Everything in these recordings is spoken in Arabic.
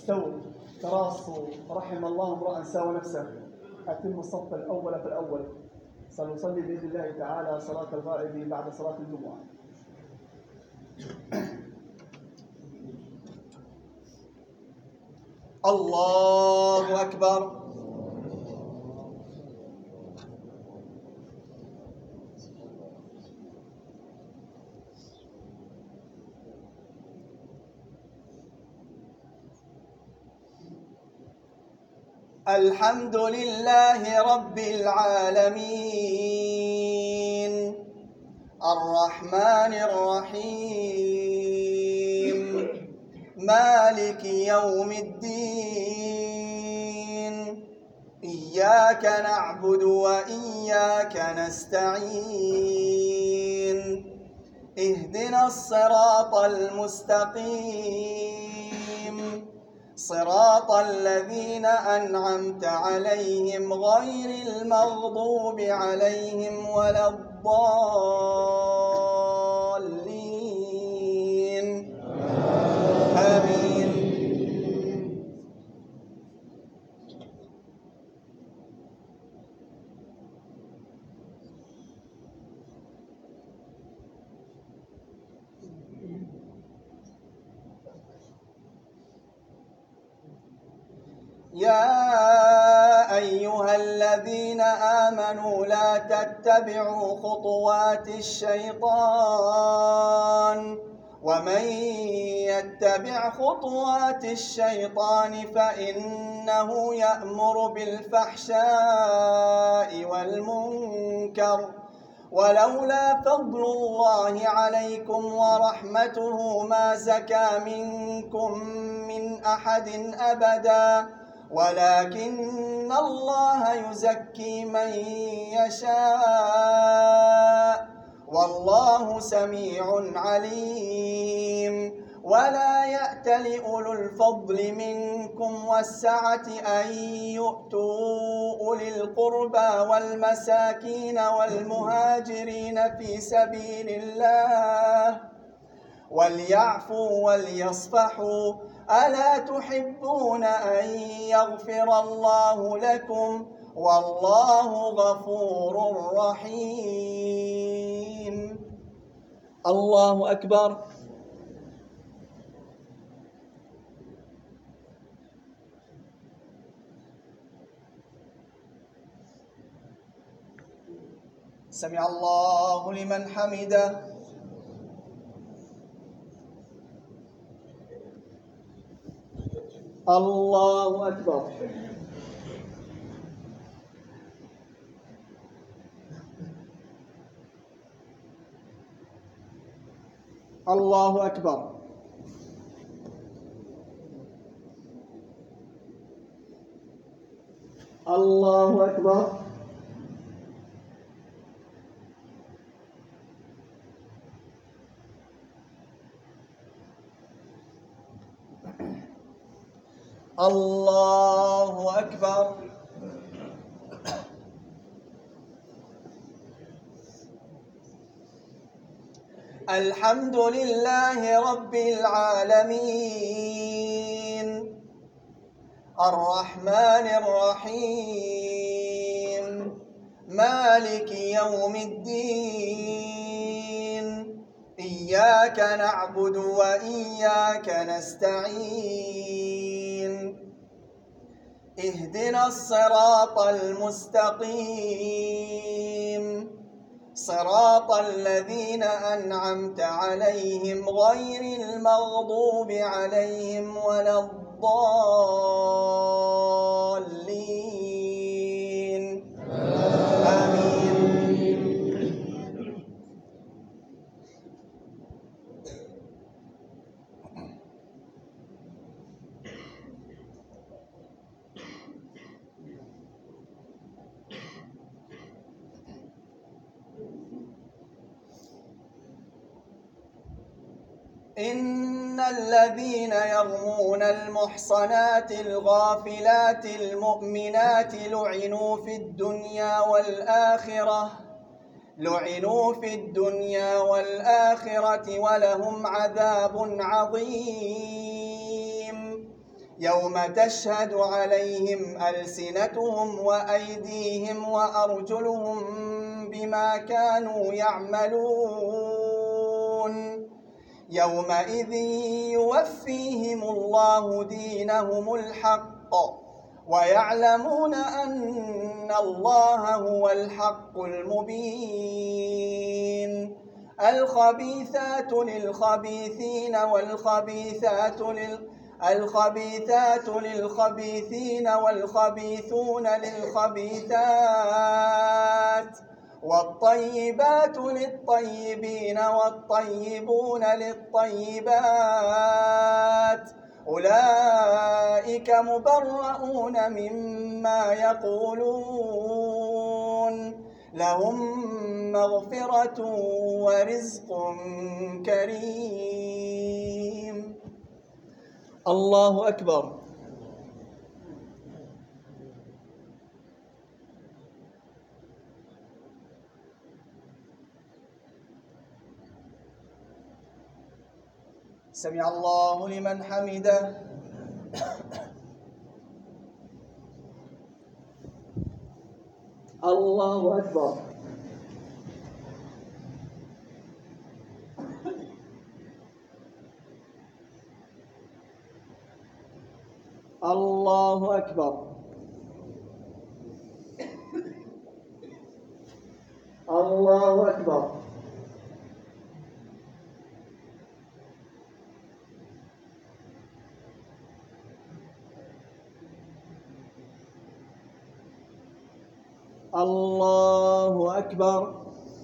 استووا تراصوا رحم الله امرأ ساوى نفسه. أتم الصف الأول فالأول. سنصلي بإذن الله تعالى صلاة الغائب بعد صلاة الجمعة. الله أكبر. الحمد لله رب العالمين الرحمن الرحيم مالك يوم الدين إياك نعبد وإياك نستعين اهدنا الصراط المستقيم صراط الذين أنعمت عليهم غير المغضوب عليهم ولا الضالين آمين. يا أيها الذين آمنوا لا تتبعوا خطوات الشيطان ومن يتبع خطوات الشيطان فإنه يأمر بالفحشاء والمنكر ولولا فضل الله عليكم ورحمته ما زكى منكم من أحد أبدا ولكن الله يزكي من يشاء والله سميع عليم. ولا يأتل أولو الفضل منكم والسعة أن يؤتوا أولي القربى والمساكين والمهاجرين في سبيل الله وليعفوا وليصفحوا ألا تحبون أن يغفر الله لكم والله غفور رحيم. الله أكبر. سمع الله لمن حمده. الله أكبر. الله أكبر. الله أكبر. الله أكبر. الحمد لله رب العالمين الرحمن الرحيم مالك يوم الدين إياك نعبد وإياك نستعين اهدنا الصراط المستقيم صراط الذين أنعمت عليهم غير المغضوب عليهم ولا الضالين آمين. إن الذين يرمون المحصنات الغافلات المؤمنات لعنوا في الدنيا والآخرة ولهم عذاب عظيم. يوم تشهد عليهم ألسنتهم وأيديهم وأرجلهم بما كانوا يعملون يومئذ يوفيهم الله دينهم الحق ويعلمون أن الله هو الحق المبين الخبيثات للخبيثين للخبيثين والخبيثون للخبيثات والطيبات للطيبين والطيبون للطيبات أولئك مبرؤون مما يقولون لهم مغفرة ورزق كريم. الله أكبر. سمع الله لمن حمده. الله أكبر. الله أكبر. الله أكبر. الله أكبر.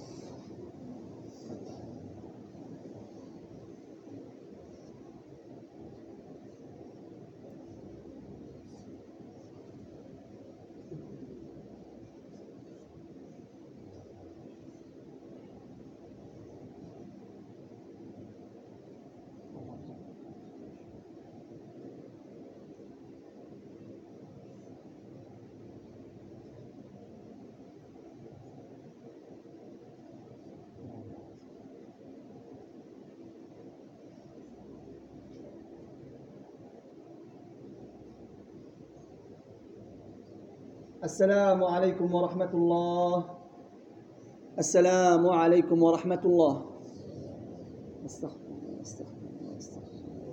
السلام عليكم ورحمة الله. السلام عليكم ورحمة الله. استغفر الله استغفر الله استغفر الله.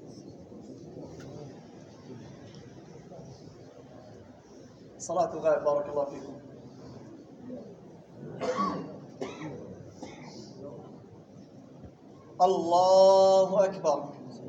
صلاة الغائب. بارك الله فيكم. الله أكبر.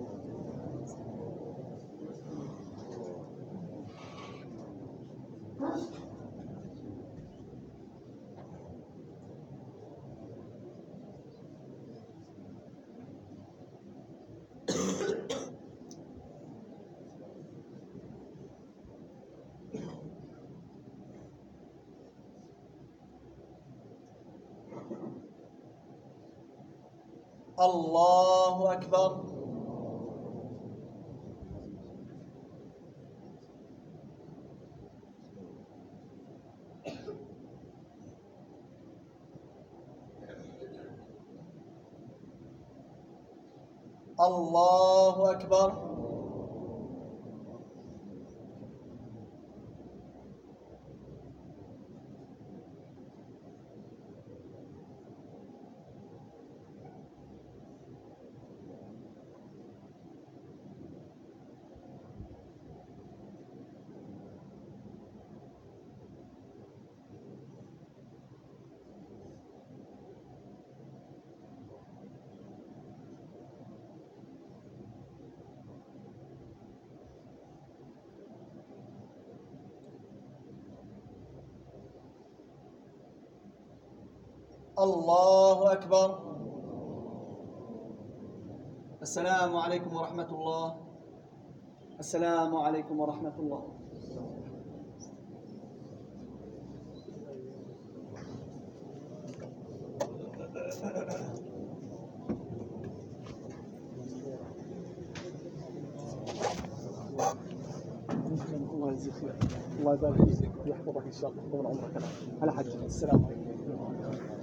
الله أكبر. الله أكبر. الله أكبر. السلام عليكم ورحمة الله. السلام عليكم ورحمة الله. الله يجزيك خير. الله يبارك فيك ويحفظك ان شاء الله طول عمرك على حج. السلام عليكم.